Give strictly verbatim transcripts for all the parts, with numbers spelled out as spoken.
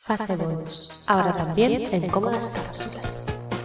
Fase bonus. Ahora también en cómodas cápsulas.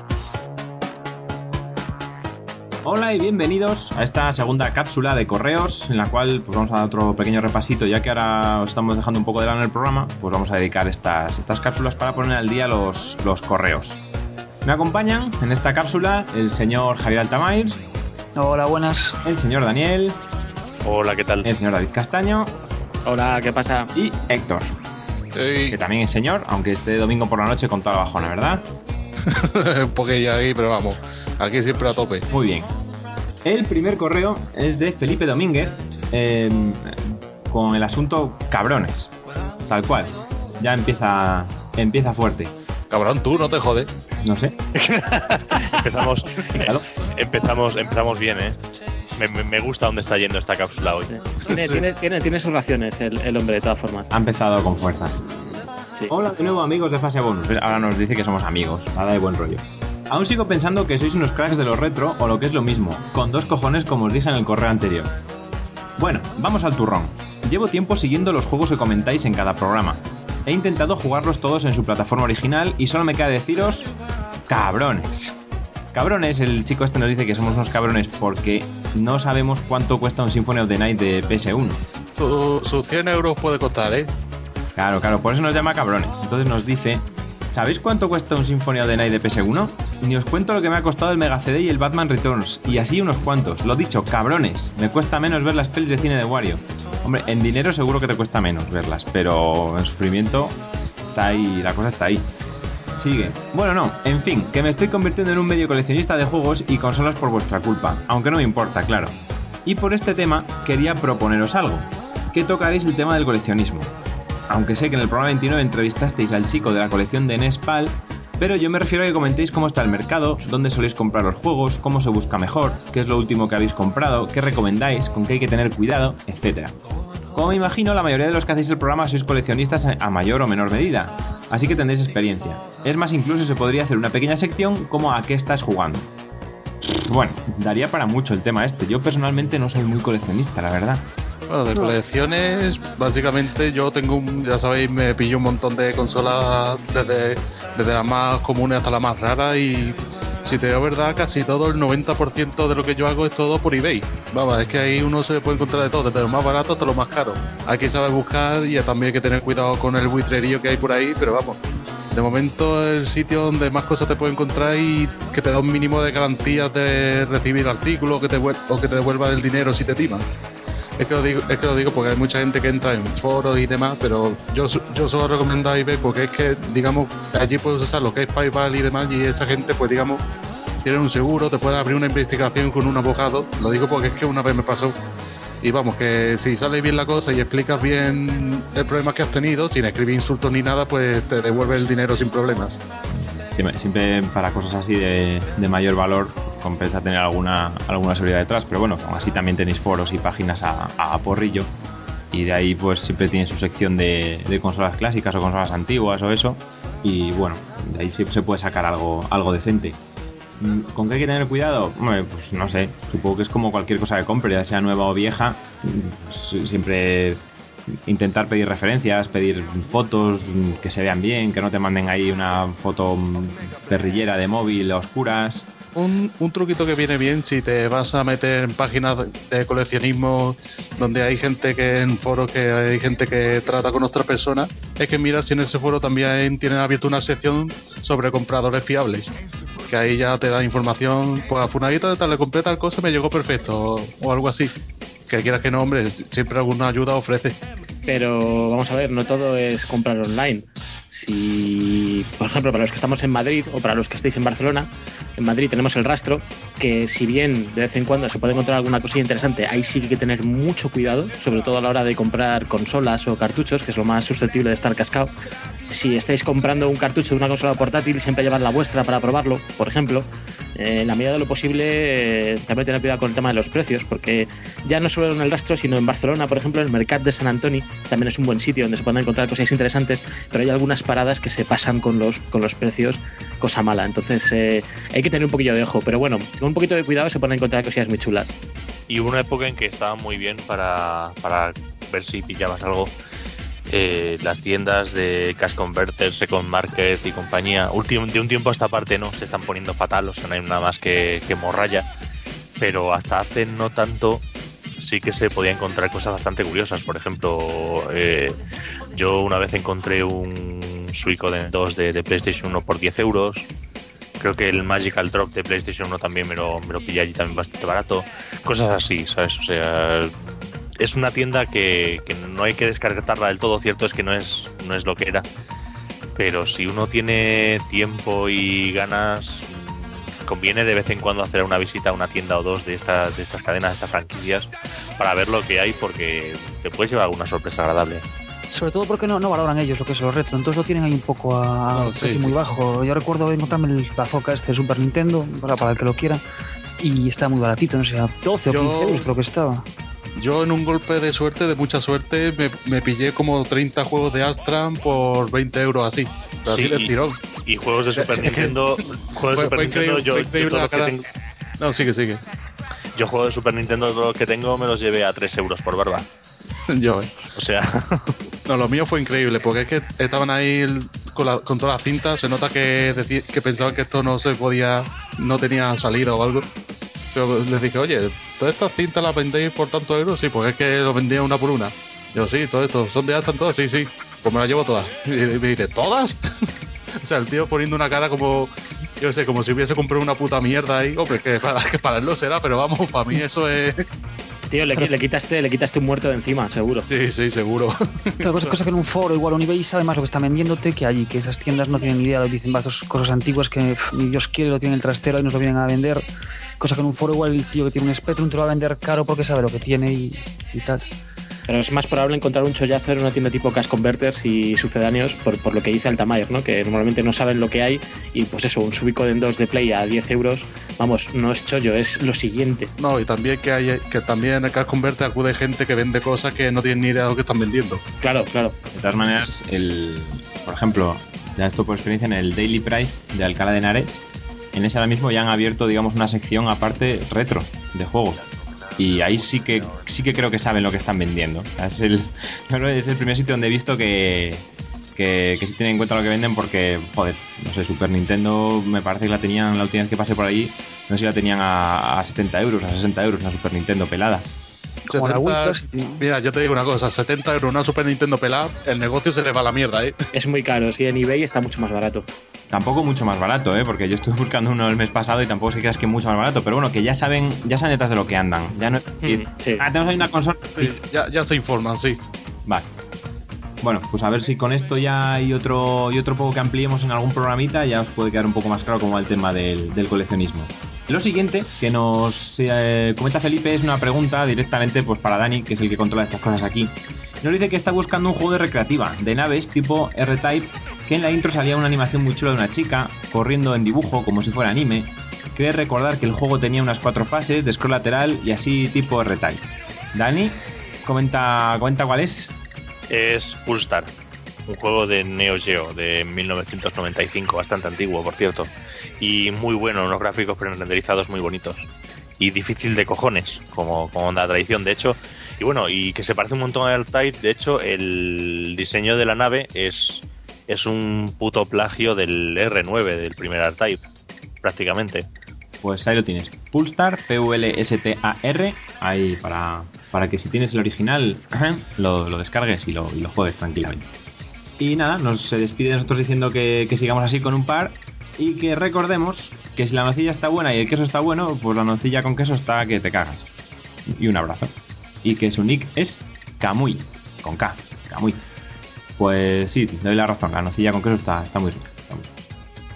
Hola y bienvenidos a esta segunda cápsula de correos en la cual pues vamos a dar otro pequeño repasito, ya que ahora os estamos dejando un poco de lado en el programa, pues vamos a dedicar estas, estas cápsulas para poner al día los, los correos. Me acompañan en esta cápsula el señor Javier Altamair. Hola, buenas. El señor Daniel. Hola, ¿qué tal? El señor David Castaño. Hola, ¿qué pasa? Y Héctor. Hey. Que también es señor, aunque este domingo por la noche con toda la bajona, ¿verdad? Un poquillo ahí, pero vamos, aquí siempre a tope. Muy bien. El primer correo es de Felipe Domínguez, eh, con el asunto cabrones. Tal cual. Ya empieza, empieza fuerte. Cabrón, tú no te jodes. No sé. empezamos, empezamos, empezamos bien, ¿eh? Me, me, me gusta dónde está yendo esta cápsula hoy. Tiene, tiene, tiene, tiene sus raciones el, el hombre, de todas formas. Ha empezado con fuerza. Sí. Hola de nuevo, amigos de Fase Bonus. Ahora nos dice que somos amigos. Nada de buen rollo. Aún sigo pensando que sois unos cracks de lo retro, o lo que es lo mismo, con dos cojones como os dije en el correo anterior. Bueno, vamos al turrón. Llevo tiempo siguiendo los juegos que comentáis en cada programa. He intentado jugarlos todos en su plataforma original y solo me queda deciros... ¡cabrones! Cabrones, el chico este nos dice que somos unos cabrones porque no sabemos cuánto cuesta un Symphony of the Night de P S uno. Sus su cien euros puede costar, ¿eh? Claro, claro, por eso nos llama cabrones. Entonces nos dice... ¿Sabéis cuánto cuesta un Symphony of the Night de P S uno? Ni os cuento lo que me ha costado el Mega C D y el Batman Returns, y así unos cuantos. Lo dicho, cabrones, me cuesta menos ver las pelis de cine de Wario. Hombre, en dinero seguro que te cuesta menos verlas, pero en sufrimiento está ahí, la cosa está ahí. Sigue. Bueno, no, en fin, que me estoy convirtiendo en un medio coleccionista de juegos y consolas por vuestra culpa, aunque no me importa, claro. Y por este tema quería proponeros algo, que tocaréis el tema del coleccionismo. Aunque sé que en el programa veintinueve entrevistasteis al chico de la colección de N E S PAL, pero yo me refiero a que comentéis cómo está el mercado, dónde soléis comprar los juegos, cómo se busca mejor, qué es lo último que habéis comprado, qué recomendáis, con qué hay que tener cuidado, etcétera. Como me imagino, la mayoría de los que hacéis el programa sois coleccionistas a mayor o menor medida, así que tendréis experiencia. Es más, incluso se podría hacer una pequeña sección como a qué estás jugando. Bueno, daría para mucho el tema este. Yo personalmente no soy muy coleccionista, la verdad. Bueno, de colecciones, básicamente yo tengo un, ya sabéis, me pillo un montón de consolas desde, desde las más comunes hasta las más raras y si te digo verdad, casi todo el noventa por ciento de lo que yo hago es todo por eBay. Vamos, es que ahí uno se puede encontrar de todo, desde lo más barato hasta lo más caro. Hay que saber buscar y también hay que tener cuidado con el buitrerío que hay por ahí, pero vamos, de momento el sitio donde más cosas te puedes encontrar y que te da un mínimo de garantías de recibir artículos que te, o que te devuelvan el dinero si te timan. Es que, lo digo, es que lo digo porque hay mucha gente que entra en foros y demás, pero yo yo solo recomiendo a eBay porque es que, digamos, allí puedes usar lo que es PayPal y demás y esa gente, pues digamos, tiene un seguro, te puede abrir una investigación con un abogado. Lo digo porque es que una vez me pasó. Y vamos, que si sale bien la cosa y explicas bien el problema que has tenido, sin escribir insultos ni nada, pues te devuelve el dinero sin problemas. Siempre, siempre para cosas así de, de mayor valor compensa tener alguna alguna seguridad detrás, pero bueno, aún así también tenéis foros y páginas a, a porrillo y de ahí pues siempre tienen su sección de, de consolas clásicas o consolas antiguas o eso y bueno, de ahí siempre se puede sacar algo, algo decente. ¿Con qué hay que tener cuidado? Bueno, pues no sé, supongo que es como cualquier cosa que compre, ya sea nueva o vieja, pues siempre intentar pedir referencias, pedir fotos que se vean bien, que no te manden ahí una foto perrillera de móvil a oscuras. Un, un truquito que viene bien si te vas a meter en páginas de coleccionismo donde hay gente que en foros que hay gente que trata con otras personas, es que mira si en ese foro también tienen abierto una sección sobre compradores fiables, que ahí ya te dan información, pues a Funadita de tal le compré tal cosa, me llegó perfecto o, o algo así. Que quieras que no, hombre, siempre alguna ayuda ofrece. Pero vamos a ver, no todo es comprar online. Si, por ejemplo, para los que estamos en Madrid o para los que estéis en Barcelona, en Madrid tenemos el Rastro, que si bien de vez en cuando se puede encontrar alguna cosilla interesante, ahí sí que hay que tener mucho cuidado, sobre todo a la hora de comprar consolas o cartuchos, que es lo más susceptible de estar cascado. Si estáis comprando un cartucho de una consola portátil, siempre llevad la vuestra para probarlo, por ejemplo. Eh, en la medida de lo posible, eh, también tener cuidado con el tema de los precios, porque ya no solo en el Rastro, sino en Barcelona, por ejemplo, el Mercat de Sant Antoni también es un buen sitio donde se pueden encontrar cosas interesantes, pero hay algunas paradas que se pasan con los, con los precios, cosa mala. Entonces eh, hay que tener un poquillo de ojo, pero bueno, con un poquito de cuidado se pueden encontrar cosillas muy chulas. Y hubo una época en que estaba muy bien para, para ver si pillabas algo eh, las tiendas de Cash Converter, Second Market y compañía, último, de un tiempo a esta parte no se están poniendo fatal, o sea, no hay nada más que, que morralla, pero hasta hace no tanto sí que se podía encontrar cosas bastante curiosas. Por ejemplo, eh, yo una vez encontré un Suicoden dos de, de PlayStation uno por diez euros. Creo que el Magical Drop de PlayStation uno también me lo, me lo pillé allí también bastante barato. Cosas así, ¿sabes? O sea, es una tienda que, que no hay que descartarla del todo. Cierto es que no es, no es lo que era. Pero si uno tiene tiempo y ganas, conviene de vez en cuando hacer una visita a una tienda o dos de estas, de estas cadenas, de estas franquicias, para ver lo que hay, porque te puedes llevar alguna sorpresa agradable. Sobre todo porque no, no valoran ellos lo que es lo retro, entonces lo tienen ahí un poco a no, un sí, precio sí. muy bajo. Yo recuerdo encontrarme el bazooka este de Super Nintendo, para, para el que lo quiera, y está muy baratito, no sé, a doce Yo... o quince euros creo que estaba. Yo en un golpe de suerte, de mucha suerte, me, me pillé como treinta juegos de Astran por veinte euros así. Así Sí, de y- tirón. Y juegos de Super Nintendo, juegos de Fue- Super fue Nintendo, increíble- yo, fue yo increíble todo la lo que cara- tengo, No, sigue, sigue. yo juego de Super Nintendo, todo lo que tengo me los llevé a tres euros por barba. Yo, eh. O sea, No, lo mío fue increíble, porque es que estaban ahí el- con, la, con todas las cintas. Se nota que, deci- que pensaban que esto no se podía, no tenía salida o algo. Pero les dije, oye, ¿todas estas cintas las vendéis por tantos euros? Sí, porque es que lo vendían una por una. Yo, sí, todo esto, ¿son de Astran todas? Sí, sí, pues me las llevo todas. Y me dice, ¿todas? O sea, el tío poniendo una cara como, yo sé, como si hubiese comprado una puta mierda ahí. Hombre, que para, que para él lo será, pero vamos, para mí eso es... Tío, le, le quitaste le quitaste un muerto de encima, seguro. Sí, sí, seguro. Claro, pues cosa que en un foro igual o en eBay sabe más lo que están vendiéndote que allí, que esas tiendas no tienen ni idea, dicen va, estas cosas antiguas que pff, ni Dios quiere, lo tienen en el trastero y nos lo vienen a vender. Cosa que en un foro igual el tío que tiene un Spectrum te lo va a vender caro porque sabe lo que tiene y, y tal. Pero es más probable encontrar un chollazo en una tienda tipo Cash Converters y sucedáneos, por, por lo que dice Altamayer, ¿no? Que normalmente no saben lo que hay y pues eso, un Suicoden dos de Play a diez euros, vamos, no es chollo, es lo siguiente. No, y también que hay que también en el Cash Converter acude gente que vende cosas que no tienen ni idea de lo que están vendiendo. Claro, claro. De todas maneras, el, por ejemplo, ya esto por experiencia, en el Daily Price de Alcalá de Henares, en ese ahora mismo ya han abierto, digamos, una sección aparte retro de juegos. Y ahí sí que sí que creo que saben lo que están vendiendo. Es el, es el primer sitio donde he visto que, que, que sí tienen en cuenta lo que venden, porque, joder, no sé, Super Nintendo me parece que la tenían, la última vez que pasé por allí, no sé si la tenían a, a setenta euros, a sesenta euros, una Super Nintendo pelada. Como la Wii setenta Classic. Mira, yo te digo una cosa, setenta euros una Super Nintendo pelada, el negocio se le va a la mierda, ¿eh? Es muy caro, sí, en eBay está mucho más barato. Tampoco mucho más barato, ¿eh? Porque yo estuve buscando uno el mes pasado y tampoco se creas que mucho más barato, pero bueno, que ya saben, ya saben detrás de lo que andan. Ya no es decir, Sí. ah, tenemos ahí una consola. Sí, ya, ya se informan, sí. Vale. Bueno, pues a ver si con esto ya hay otro y otro poco que ampliemos en algún programita, ya os puede quedar un poco más claro cómo va el tema del, del coleccionismo. Lo siguiente que nos eh, comenta Felipe es una pregunta directamente pues para Dani, que es el que controla estas cosas aquí. Nos dice que está buscando un juego de recreativa, de naves tipo R-Type, que en la intro salía una animación muy chula de una chica corriendo en dibujo como si fuera anime. Cree recordar que el juego tenía unas cuatro fases de scroll lateral y así tipo R-Type. Dani, comenta, comenta cuál es. es Pulstar, un juego de Neo Geo de mil novecientos noventa y cinco, bastante antiguo, por cierto, y muy bueno, unos gráficos pre-renderizados muy bonitos y difícil de cojones, como, como la tradición, de hecho, y bueno, y que se parece un montón al R-Type. De hecho, el diseño de la nave es, es un puto plagio del R nueve, del primer R-Type, prácticamente. Pues ahí lo tienes, Pulstar, P U L S T A R, ahí para, para que si tienes el original lo, lo descargues y lo, y lo juegues tranquilamente. Y nada, nos se despide de nosotros diciendo que, que sigamos así con un par y que recordemos que si la nocilla está buena y el queso está bueno, pues la nocilla con queso está que te cagas. Y un abrazo. Y que su nick es Kamui, con K, Kamui. Pues sí, te doy la razón, la nocilla con queso está, está muy rica. Está muy rica.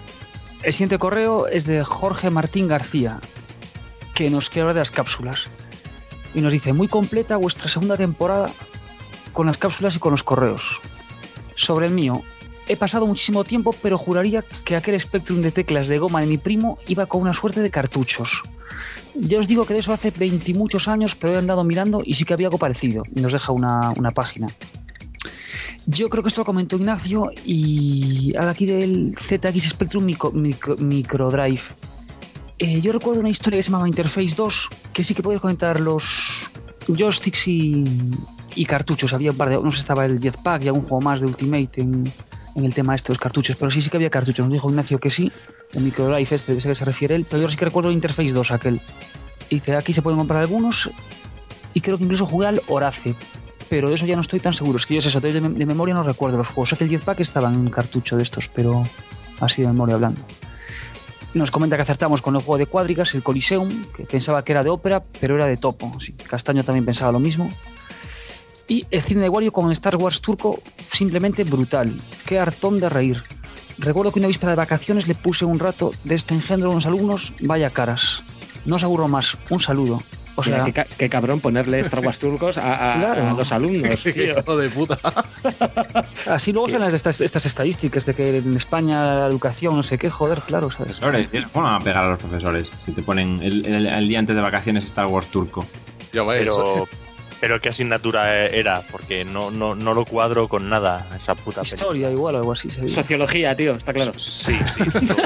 El siguiente correo es de Jorge Martín García, que nos quiere hablar de las cápsulas. Y nos dice, muy completa vuestra segunda temporada con las cápsulas y con los correos. Sobre el mío, he pasado muchísimo tiempo, pero juraría que aquel Spectrum de teclas de goma de mi primo iba con una suerte de cartuchos. Ya os digo que de eso hace veinte muchos años, pero he andado mirando y sí que había algo parecido. Y nos deja una, una página. Yo creo que esto lo comentó Ignacio y habla aquí del Z X Spectrum Micro, Micro, Microdrive. Eh, yo recuerdo una historia que se llamaba Interface dos, que sí que podéis comentar los joysticks y, y cartuchos. Había un par de, no sé, estaba el Jetpack y algún juego más de Ultimate en, en el tema este de los cartuchos, pero sí, sí que había cartuchos. Nos dijo Ignacio que sí, el Microlife este, de ese que se refiere él, pero yo sí que recuerdo el Interface dos aquel. Y dice, aquí se pueden comprar algunos, y creo que incluso jugué al Horace, pero de eso ya no estoy tan seguro. Es que yo es eso, de, de memoria no recuerdo los juegos. O sea que el Jetpack estaba en un cartucho de estos, pero así de memoria hablando. Nos comenta que acertamos con el juego de cuadrigas, el Coliseum, que pensaba que era de ópera, pero era de topo. Sí, Castaño también pensaba lo mismo. Y el cine de Wario con el Star Wars turco, simplemente brutal. Qué hartón de reír. Recuerdo que una víspera de vacaciones le puse un rato de este engendro a unos alumnos, vaya caras. No os aburro más, un saludo. O sea, Mira, qué, qué cabrón ponerle Star Wars turcos a, a, claro. a los alumnos. Qué hijo de puta. Así luego salen estas, estas estadísticas de que en España la educación, no sé qué, joder, claro, ¿sabes? Profesores, ¿cómo van a pegar a los profesores si te ponen el, el, el día antes de vacaciones Star Wars turco? Ya ves. Pero, pero ¿qué asignatura era? Porque no, no, no lo cuadro con nada, esa puta película. Historia igual o algo así. Sería. Sociología, tío, está claro. Sí, sí.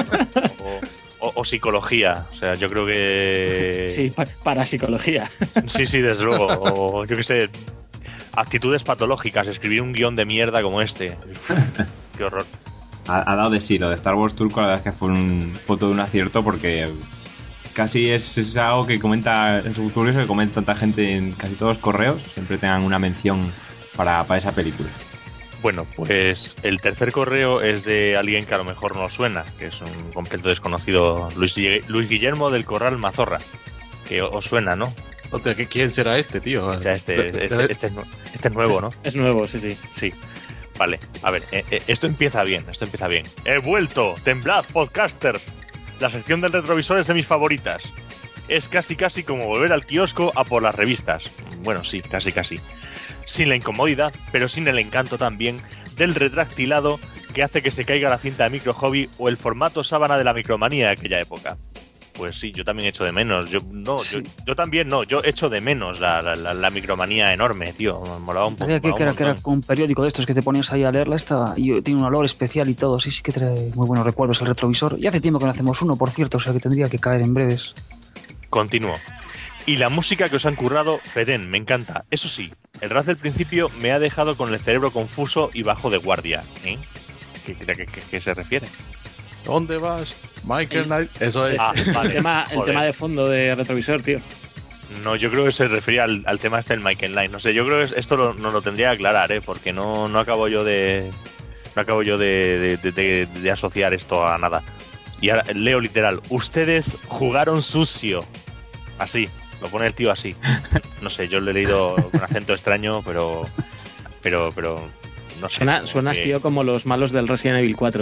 o, o, o psicología, o sea, yo creo que... Sí, pa- para psicología. Sí, sí, desde luego. O yo qué sé, actitudes patológicas, escribir un guión de mierda como este. Qué horror. Ha, ha dado de sí, lo de Star Wars turco, la verdad es que fue un foto de un acierto porque casi es, es algo que comenta, es curioso que comenta tanta gente en casi todos los correos, siempre tengan una mención para, para esa película. Bueno, pues el tercer correo es de alguien que a lo mejor no suena, que es un completo desconocido, Luis, Luis Guillermo del Corral Mazorra, que os suena, ¿no? Hostia, ¿quién será este, tío? O sea, este, De- este, de- este, este es, nu- este es nuevo, ¿no? Es nuevo, sí, sí. Sí. Vale, a ver, eh, eh, esto empieza bien, esto empieza bien. He vuelto, temblad, podcasters. La sección del retrovisor es de mis favoritas. Es casi casi como volver al kiosco a por las revistas. Bueno, sí, casi casi. Sin la incomodidad, pero sin el encanto también del retractilado que hace que se caiga la cinta de Micro Hobby o el formato sábana de la micromanía de aquella época. Pues sí, yo también echo de menos. Yo no, Sí. yo, yo también no. Yo echo de menos la, la, la, la micromanía enorme, tío. Me molaba un poco. Sabía que, que era, que era como un periódico de estos que te ponías ahí a leerla, estaba, y tiene un olor especial y todo. Sí, sí que trae muy buenos recuerdos el retrovisor. Y hace tiempo que no hacemos uno, por cierto, o sea que tendría que caer en breves. Continúo. Y la música que os han currado, Fedén, me encanta. Eso sí, el raz del principio me ha dejado con el cerebro confuso y bajo de guardia. ¿Eh? ¿Qué, qué, qué- qué se refiere? ¿Dónde vas? Michael El- Knight. Eso es. Ah, vale. El tema, el Joder. tema de fondo de retrovisor, tío. No, yo creo que se refería al, al tema este del Michael Knight. No sé, yo creo que esto lo, nos lo tendría que aclarar, ¿eh? Porque no, no acabo yo de... No acabo yo de, de, de, de asociar esto a nada. Y ahora leo literal. Ustedes jugaron sucio. Así. Lo pone el tío así. No sé, yo lo he leído con acento extraño, pero... Pero, pero... No sé. Suena, como suenas, que- tío, como los malos del Resident Evil cuatro.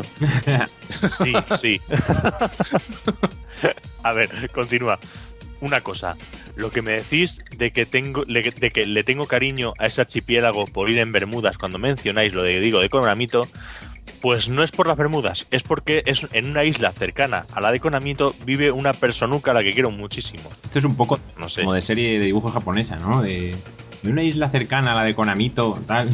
Sí, sí. A ver, continúa. Una cosa, lo que me decís de que tengo le- de que le tengo cariño a ese archipiélago por ir en Bermudas cuando mencionáis lo de digo de Konamito, pues no es por las Bermudas, es porque es en una isla cercana a la de Konamito vive una personuca a la que quiero muchísimo. Esto es un poco No sé. como de serie de dibujos japonesa, ¿no? De, de una isla cercana a la de Konamito, tal.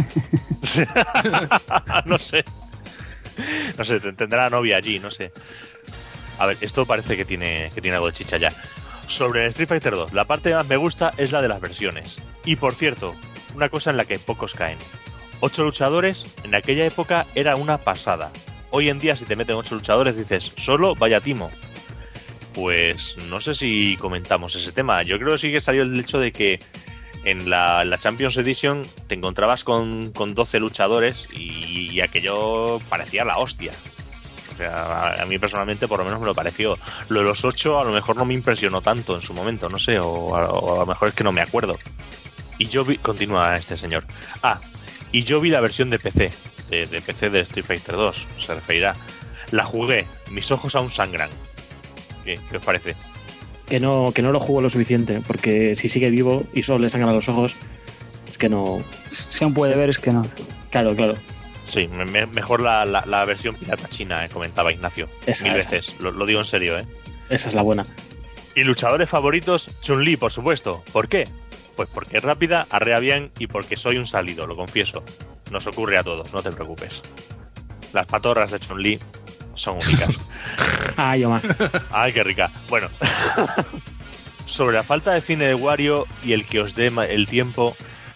No sé. No sé, te- tendrá novia allí, no sé. A ver, esto parece que tiene, que tiene algo de chicha ya. Sobre el Street Fighter dos, la parte que más me gusta es la de las versiones. Y por cierto, una cosa en la que pocos caen. Ocho luchadores, en aquella época era una pasada. Hoy en día si te meten ocho luchadores dices, solo vaya timo. Pues no sé si comentamos ese tema. Yo creo que sí que salió el hecho de que en la, la Champions Edition te encontrabas con, con doce luchadores y, y aquello parecía la hostia. O sea, a, a mí personalmente por lo menos me lo pareció. Lo de los ocho a lo mejor no me impresionó tanto en su momento, no sé, o a, o a lo mejor es que no me acuerdo. Y yo vi, continúa este señor. Ah, y yo vi la versión de P C, de, de P C de Street Fighter dos, se referirá. La jugué, mis ojos aún sangran. ¿Qué, qué os parece? Que no, que no lo jugó lo suficiente, porque si sigue vivo y solo le sangran los ojos, es que no. Si aún puede ver, es que no. Claro, claro. Sí, me, me- mejor la, la, la versión pirata china, eh, comentaba Ignacio. Esa, Mil esa. veces, lo, lo digo en serio, ¿eh? Esa es la buena. Y luchadores favoritos, Chun-Li, por supuesto. ¿Por qué? Pues porque es rápida, arrea bien y porque soy un salido, lo confieso. Nos ocurre a todos, no te preocupes. Las patorras de Chun-Li son únicas. Ay, Omar. Ay, qué rica. Bueno, sobre la falta de cine de Wario y el que os dé ma- el tiempo,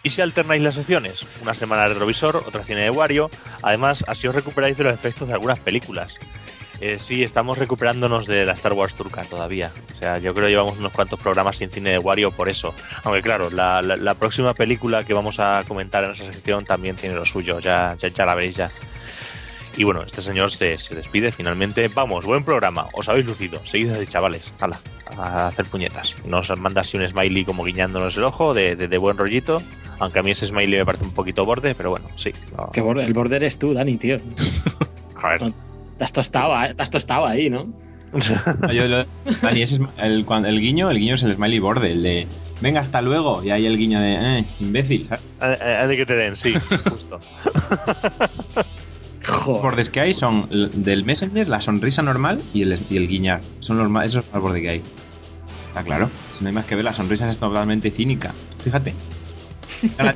¿Y si alternáis las secciones? Una semana de retrovisor, otra cine de Wario. Además, así os recuperáis de los efectos de algunas películas. Eh, sí, estamos recuperándonos de la Star Wars turca todavía. O sea, yo creo que llevamos unos cuantos programas sin cine de Wario por eso. Aunque claro, la, la, la próxima película que vamos a comentar en esa sección también tiene lo suyo. Ya, ya, ya la veréis ya. Y bueno, este señor se, se despide finalmente. Vamos, buen programa. Os habéis lucido. Seguid así, chavales. Hala, a hacer puñetas. Nos manda así un smiley como guiñándonos el ojo de, de, de buen rollito. Aunque a mí ese smiley me parece un poquito borde, pero bueno, sí. No. Que borde, el borde eres tú, Dani, tío. Joder. No, te has tostado, te has tostado ahí, ¿no? No, yo, lo, Dani, ese es el, cuando, el guiño, el guiño es el smiley borde, el de venga, hasta luego, y ahí el guiño de eh, imbécil, ¿sabes? A, a de que te den, sí, justo. Los bordes que hay son del Messenger, la sonrisa normal y el, y el guiñar. Son los más, esos son los bordes que hay. Está claro. Si no hay más que ver, la sonrisa es totalmente cínica. Fíjate. Cara,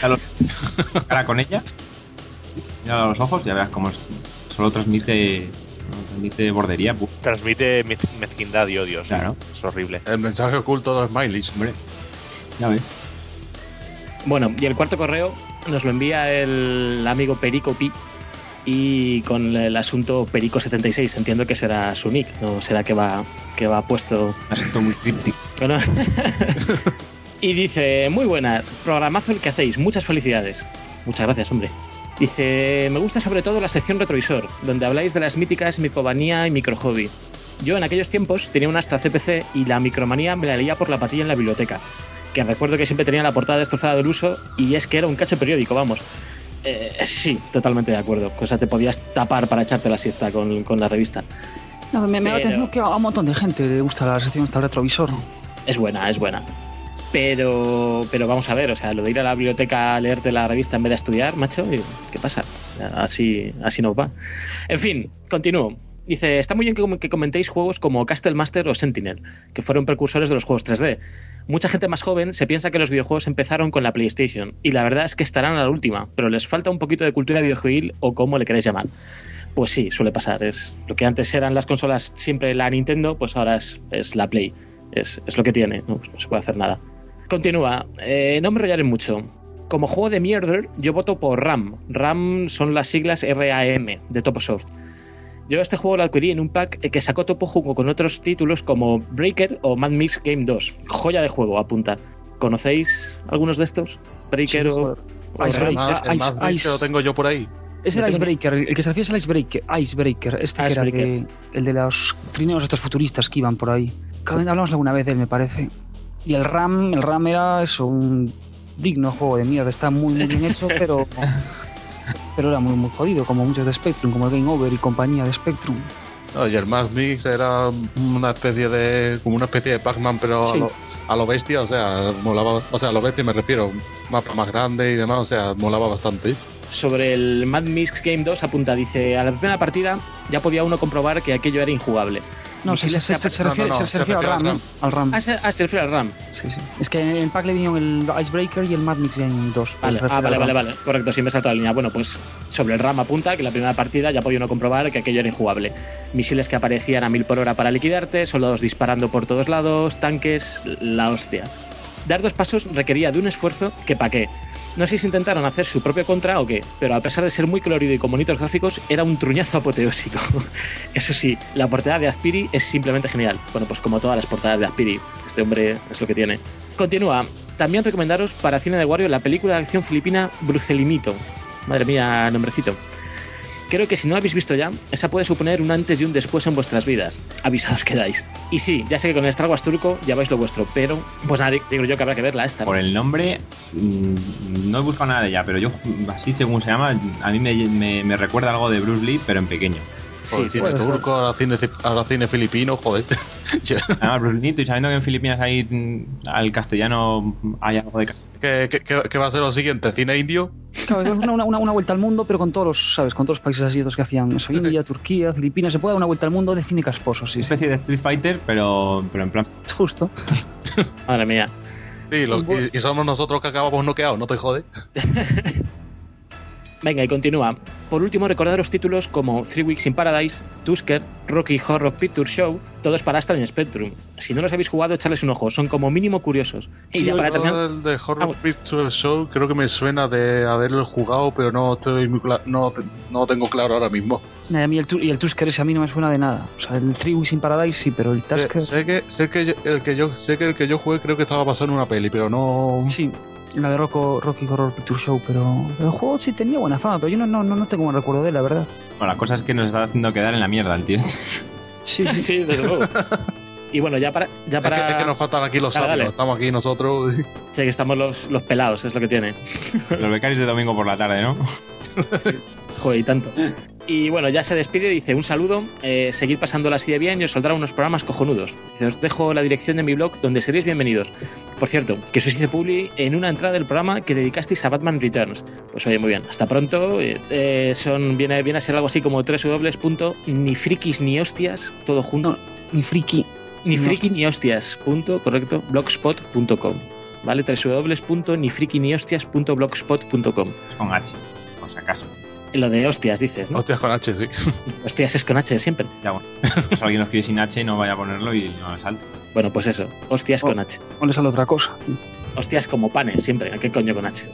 cara con ella. Mira a los ojos y ya verás cómo es, solo transmite, transmite bordería. Puf. Transmite mez, mezquindad y odio. Claro. Sí. Es horrible. El mensaje oculto de los smileys. Hombre. Ya ves. Bueno, y el cuarto correo nos lo envía el amigo Perico Pi. Y con el asunto Perico setenta y seis, entiendo que será su nick, no será que va que va puesto. Asunto muy críptico. Bueno. Y dice, muy buenas, programazo el que hacéis, muchas felicidades. Muchas gracias, hombre. Dice, me gusta sobre todo la sección retrovisor, donde habláis de las míticas micromanía y microhobby. Yo en aquellos tiempos tenía una Astra C P C y la micromanía me la leía por la patilla en la biblioteca, que recuerdo que siempre tenía la portada destrozada del uso y es que era un cacho periódico, vamos. Eh, sí, totalmente de acuerdo. O sea, te podías tapar para echarte la siesta con, con la revista. No, me, me da la Pero... atención que a un montón de gente le gusta la sección hasta el retrovisor. Es buena, es buena. Pero, pero vamos a ver, o sea, lo de ir a la biblioteca a leerte la revista en vez de estudiar, macho, ¿qué pasa? Así, así nos va. En fin, continúo. Dice, está muy bien que, que comentéis juegos como Castle Master o Sentinel, que fueron precursores de los juegos tres D. Mucha gente más joven se piensa que los videojuegos empezaron con la PlayStation, y la verdad es que estarán a la última, pero les falta un poquito de cultura videojuegil o como le queréis llamar. Pues sí, suele pasar. Es lo que antes eran las consolas siempre la Nintendo, pues ahora es, es la Play. Es, es lo que tiene, ¿no? Pues no se puede hacer nada. Continúa. Eh, no me enrollaré mucho. Como juego de mierder, yo voto por RAM. RAM son las siglas R A M de Toposoft. Yo este juego lo adquirí en un pack que sacó Topo junto con otros títulos como Breaker o Mad Mix Game dos. Joya de juego, apunta. ¿Conocéis algunos de estos? Breaker Sí, o... o Icebreaker. El más Ice, Ice, lo tengo yo por ahí. es el Icebreaker, el que se refiere es el Icebreaker, Icebreaker este que Icebreaker. era de, el de los trineos estos futuristas que iban por ahí. Hablamos alguna vez de él, me parece. Y el RAM, el RAM era eso, un digno juego de mierda, está muy muy bien hecho, pero pero era muy muy jodido, como muchos de Spectrum, como el Game Over y compañía de Spectrum. No, y el Mad Mix era una especie de como una especie de Pac-Man, pero Sí. a, lo, a lo bestia, o sea, molaba, o sea, a lo bestia me refiero, mapa más grande y demás, o sea, molaba bastante. Sobre el Mad Mix Game dos apunta, dice, a la primera partida ya podía uno comprobar que aquello era injugable. No, se, se, se, se, se refiere, no, no, se, se se refiere al refiere RAM, al ¿no? Al RAM. Ah, se, ah, se refiere al RAM. Sí, sí. Es que en el pack le vinieron el Icebreaker y el Mad Mix Game dos. Vale, El ah, vale, al vale, RAM. vale. Correcto, sí me he saltado la línea. Bueno, pues sobre el RAM apunta que la primera partida ya podía uno comprobar que aquello era injugable. Misiles que aparecían a mil por hora para liquidarte, soldados disparando por todos lados, tanques, la hostia. Dar dos pasos requería de un esfuerzo que pa' qué. No sé si intentaron hacer su propio contra o qué, pero a pesar de ser muy colorido y con bonitos gráficos, era un truñazo apoteósico. Eso sí, la portada de Azpiri es simplemente genial. Bueno, pues como todas las portadas de Azpiri, este hombre es lo que tiene. Continúa. También recomendaros para cine de Wario la película de acción filipina Brucelinito. Madre mía, nombrecito. Creo que si no la habéis visto ya, esa puede suponer un antes y un después en vuestras vidas. Avisados quedáis. Y sí, ya sé que con el Star Wars turco ya vais lo vuestro, pero pues nada, digo yo que habrá que verla esta, ¿no? Por el nombre, mmm, no he buscado nada de ella, pero yo, así según se llama, a mí me, me, me recuerda algo de Bruce Lee, pero en pequeño. Joder, Sí, cine puede ser. turco, ahora cine, ahora cine filipino, joder. Además, Bruce Lee, y sabiendo que en Filipinas hay mm, al castellano hay algo de castellano. ¿Qué, qué, qué- qué va a ser lo siguiente? ¿Cine indio? Claro, es una, una, una vuelta al mundo, pero con todos los, ¿sabes? Con todos los países así estos que hacían eso, India, Turquía, Filipinas. Se puede dar una vuelta al mundo de cine casposo, sí. Una sí. especie de Street Fighter, pero, pero en plan. Es justo. Madre mía. Sí, lo- y, y somos nosotros que acabamos noqueados, no te jode. Venga, y continúa. Por último, recordaros títulos como Three Weeks in Paradise, Tusker, Rocky Horror Picture Show, todos para Astra y Spectrum. Si no los habéis jugado, echarles un ojo, son como mínimo curiosos. Y Sí, ya para yo terminar... el de Horror Ah, Picture Show creo que me suena de haberlo jugado, pero no estoy muy cla- no, te- no lo tengo claro ahora mismo. Y a mí el, tu- y el Tusker ese a mí no me suena de nada. O sea, el Three Weeks in Paradise sí, pero el Sé, Tusker... sé que sé que yo- el que yo sé que el que yo jugué creo que estaba basado en una peli, pero no. Sí, la de Rocco, Rocky Horror Picture Show, pero el juego sí tenía buena fama, pero yo no, no, no, no tengo buen recuerdo de él, la verdad. Bueno, la cosa es que nos está haciendo quedar en la mierda el tío. Sí, sí. Sí, desde luego. Y bueno, ya para... Ya Es, para... que, es que nos faltan aquí los Dale, sabios, dale. estamos aquí nosotros. Sí, que estamos los, los pelados, es lo que tiene. Los becarios de domingo por la tarde, ¿no? Joder, y tanto. Y bueno, ya se despide, dice un saludo, eh, seguid pasándola así de bien y os saldrán unos programas cojonudos. Dice, os dejo la dirección de mi blog donde seréis bienvenidos. Por cierto, que os hice publi en una entrada del programa que dedicasteis a Batman Returns. Pues oye, muy bien, hasta pronto. Eh, eh, son viene, viene a ser algo así como w punto ni frikis ni hostias, todo junto. No, ni friki. Ni no. friki ni hostias, punto, correcto, blogspot punto com. ¿Vale? w punto ni friki ni hostias punto blogspot punto com. Es con H, por si acaso. Lo de hostias, dices, ¿no? Hostias con H, sí. Hostias es con H siempre. Ya bueno. Si alguien lo escribe sin H, no vaya a ponerlo y no le salte. Bueno, pues eso, hostias Oh. con H. O le sale otra cosa. Hostias como panes, siempre. ¿A qué coño con H?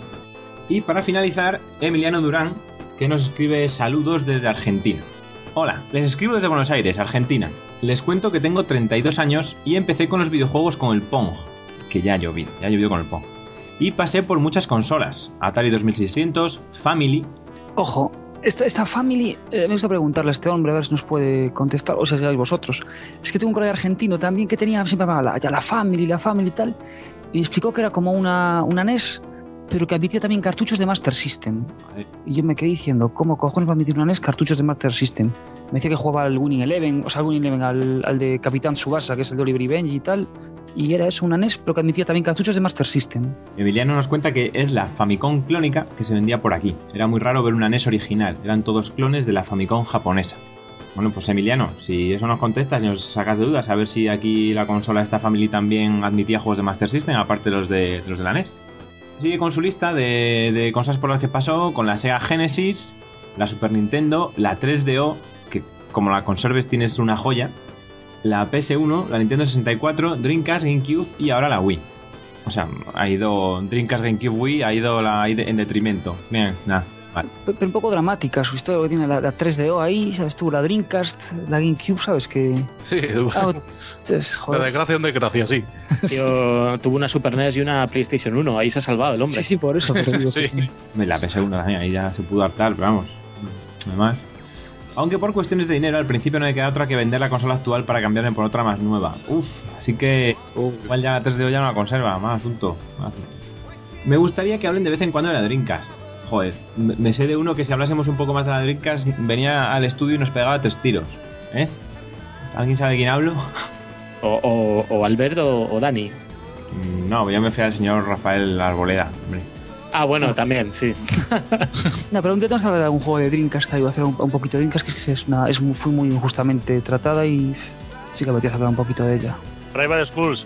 Y para finalizar, Emiliano Durán, que nos escribe saludos desde Argentina. Hola, les escribo desde Buenos Aires, Argentina. Les cuento que tengo treinta y dos años y empecé con los videojuegos con el Pong, que ya ha llovido, ya ha llovido con el Pong. Y pasé por muchas consolas, Atari dos mil seiscientos, Family. Ojo, esta, esta family, eh, me gusta preguntarle a este hombre a ver si nos puede contestar, o sea, si vosotros vosotros. Es que tengo un colega argentino también que tenía siempre la, ya la family, la family y tal, y me explicó que era como una, una N E S, pero que admitía también cartuchos de Master System. Y yo me quedé diciendo, ¿cómo cojones va a admitir una N E S cartuchos de Master System? Me decía que jugaba al Winning Eleven, o sea, al Winning Eleven, al, al de Capitán Tsubasa, que es el de Oliver y Benji y tal, y era eso, una N E S, pero que admitía también cartuchos de Master System. Emiliano nos cuenta que es la Famicom clónica que se vendía por aquí. Era muy raro ver una N E S original, eran todos clones de la Famicom japonesa. Bueno, pues Emiliano, si eso nos contestas y nos sacas de dudas, a ver si aquí la consola esta Family también admitía juegos de Master System, aparte de los de, de los de la N E S. Sigue con su lista de, de cosas por las que pasó, con la Sega Genesis, la Super Nintendo, la tres D O, que como la conserves tienes una joya, la P S uno, la Nintendo sesenta y cuatro, Dreamcast, GameCube y ahora la Wii. O sea, ha ido Dreamcast, GameCube, Wii, ha ido la, en detrimento. Bien, nada, vale. Pero un poco dramática su historia, que tiene la, la tres D O ahí, ¿sabes tú? La Dreamcast, la GameCube, ¿sabes? Que... Sí, Ah, es, de joder. desgracia en desgracia, sí. Tío, tuvo una Super N E S y una PlayStation uno. Ahí se ha salvado el hombre. Sí, sí, por eso. Pero digo, Sí. La P S uno también, ahí ya se pudo hartar, pero vamos. Además. Aunque por cuestiones de dinero, al principio no me queda otra que vender la consola actual para cambiarme por otra más nueva. Uf, así que Uh, igual ya la tres D O ya no la conserva, más asunto. más asunto. Me gustaría que hablen de vez en cuando de la Dreamcast. Joder, me me sé de uno que si hablásemos un poco más de la Dreamcast venía al estudio y nos pegaba tres tiros. ¿Eh? ¿Alguien sabe de quién hablo? O, o, o Albert o, o Dani. Mm, No, yo me fui al señor Rafael Arboleda, hombre. Ah, bueno, también, sí. No, pero un día tenemos que hablar de algún juego de Dreamcast, ahí, voy a hacer un, un poquito de Dreamcast, que es, que es, una, es muy, fue muy injustamente tratada y sí que me apetece hablar un poquito de ella. Rival Schools.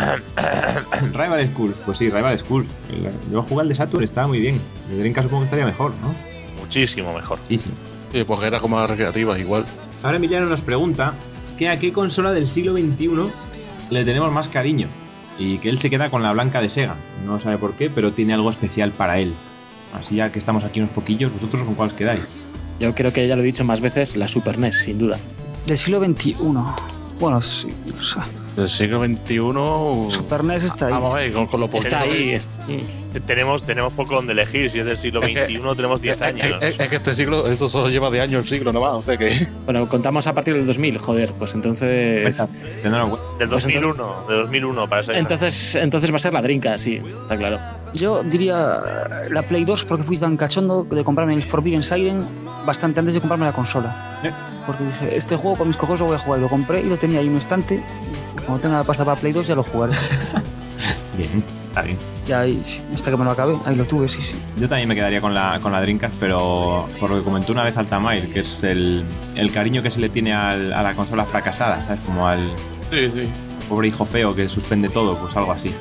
Rival School, pues sí, Rival School. El- Yo jugué al de Saturn, estaba muy bien. El de Dreamcast supongo que estaría mejor, ¿no? Muchísimo mejor. Sí, sí. sí, pues era como la recreativa, igual. Ahora Emiliano nos pregunta que a qué consola del siglo veintiuno le tenemos más cariño y que él se queda con la blanca de Sega. No sabe por qué, pero tiene algo especial para él. Así ya que estamos aquí unos poquillos, ¿vosotros con cuál os quedáis? Yo creo que ya lo he dicho más veces, la Super N E S, sin duda. Del siglo veintiuno. Bueno, sí, o sea, Del siglo veintiuno. Super N E S está ahí. Vamos a ver, con, con lo Está poquito ahí. que- es- Tenemos, tenemos poco donde elegir. Si es del siglo Es que- veintiuno, tenemos diez es, años. es- es que este siglo, eso solo lleva de año el siglo nomás, o sea que. Bueno, contamos a partir del dos mil, joder, pues entonces... Tendrán en cuenta. Del Pues dos mil uno, de dos mil uno, para ser Entonces, entonces va a ser la Dreamcast, sí, está claro. Yo diría la Play dos porque fui tan cachondo de comprarme el Forbidden Siren bastante antes de comprarme la consola. Eh. Porque dije, este juego con mis cojones lo voy a jugar. Y lo compré y lo tenía ahí en un estante. Y cuando tenga la pasta para Play dos ya lo jugaré. Bien, está bien. Ya ahí, sí, hasta que me lo acabé, ahí lo tuve, sí, sí. Yo también me quedaría con la, con la Dreamcast, pero por lo que comentó una vez Altamair, que es el, el cariño que se le tiene al- a la consola fracasada, ¿sabes? Como al Sí, sí. pobre hijo feo que suspende todo, pues algo así.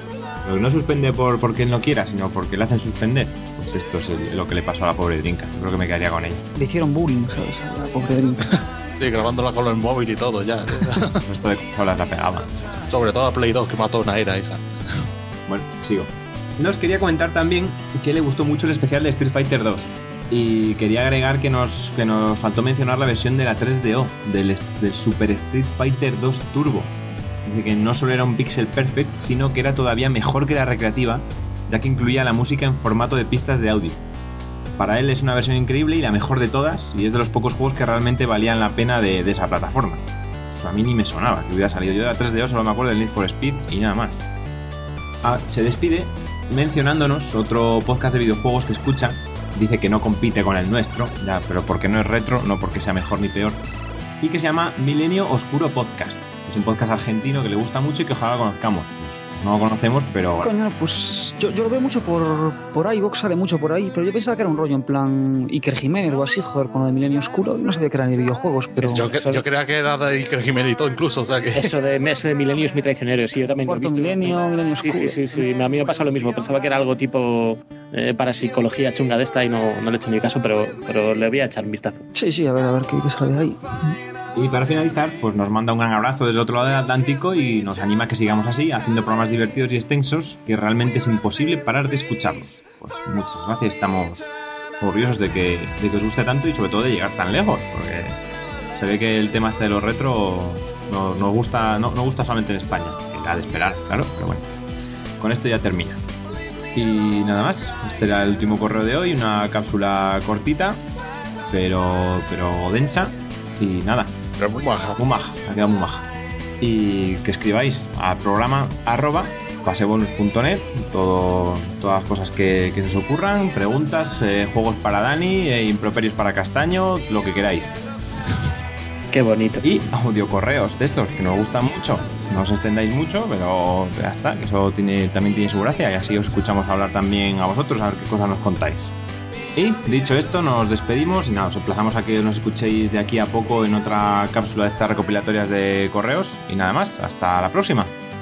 Pero no suspende por porque él no quiera, sino porque le hacen suspender. Pues esto es el- lo que le pasó a la pobre Drinka. Creo que me quedaría con ella. Le hicieron bullying, ¿sabes? A la pobre Drinka. Sí, grabándola con el móvil y todo ya. El resto de consolas la pegaban. Sobre todo la Play dos que mató una era esa. Bueno, sigo. Nos quería comentar también que le gustó mucho el especial de Street Fighter dos. Y quería agregar que nos, que nos faltó mencionar la versión de la tres D O, del, del Super Street Fighter dos Turbo. Dice que no solo era un pixel perfect, sino que era todavía mejor que la recreativa, ya que incluía la música en formato de pistas de audio. Para él es una versión increíble y la mejor de todas, y es de los pocos juegos que realmente valían la pena de, de esa plataforma. Pues a mí ni me sonaba que hubiera salido. Yo de la tres D O solo me acuerdo del Need for Speed y nada más. Ah, se despide mencionándonos otro podcast de videojuegos que escucha. Dice que no compite con el nuestro, ya, pero porque no es retro, no porque sea mejor ni peor. Y que se llama Milenio Oscuro Podcast. Es un podcast argentino que le gusta mucho y que ojalá conozcamos. Pues no lo conocemos, pero bueno. Coño, pues yo, yo lo veo mucho por, por iVoox, sale mucho por ahí, pero yo pensaba que era un rollo en plan Iker Jiménez o así, joder, con lo de Milenio Oscuro. No sabía que eran de videojuegos, pero... Yo, que- yo creía que era de Iker Jiménez y todo incluso, o sea que... Eso de mes de milenio es muy traicionero, sí, yo también lo he Cuarto visto. milenio, milenio Sí, oscuro. sí, sí, sí, a mí me pasa lo mismo. Pensaba que era algo tipo eh, para psicología chunga de esta y no, no le he hecho ni caso, pero, pero le voy a echar un vistazo. Sí, sí, a ver, a ver qué, qué sale de ahí. Y para finalizar, pues nos manda un gran abrazo desde el otro lado del Atlántico y nos anima a que sigamos así, haciendo programas divertidos y extensos, que realmente es imposible parar de escucharlos. Pues muchas gracias, estamos orgullosos de que, de que os guste tanto y sobre todo de llegar tan lejos, porque se ve que el tema este de los retro no- nos gusta, no, no gusta solamente en España, que la de esperar, claro, pero bueno. Con esto ya termina. Y nada más, este era el último correo de hoy, una cápsula cortita, pero, pero densa. Y nada, Pero muy maja. muy maja, ha quedado muy maja. Y que escribáis al programa arroba pasebonus punto net, todo, todas las cosas que, que se os ocurran, preguntas, eh, juegos para Dani, eh, improperios para Castaño, lo que queráis. Qué bonito. Y audio correos de estos que nos gustan mucho. No os extendáis mucho, pero ya está, que eso tiene, también tiene su gracia y así os escuchamos hablar también a vosotros, a ver qué cosas nos contáis. Y dicho esto, nos despedimos y nada, os emplazamos a que nos escuchéis de aquí a poco en otra cápsula de estas recopilatorias de correos y nada más, hasta la próxima.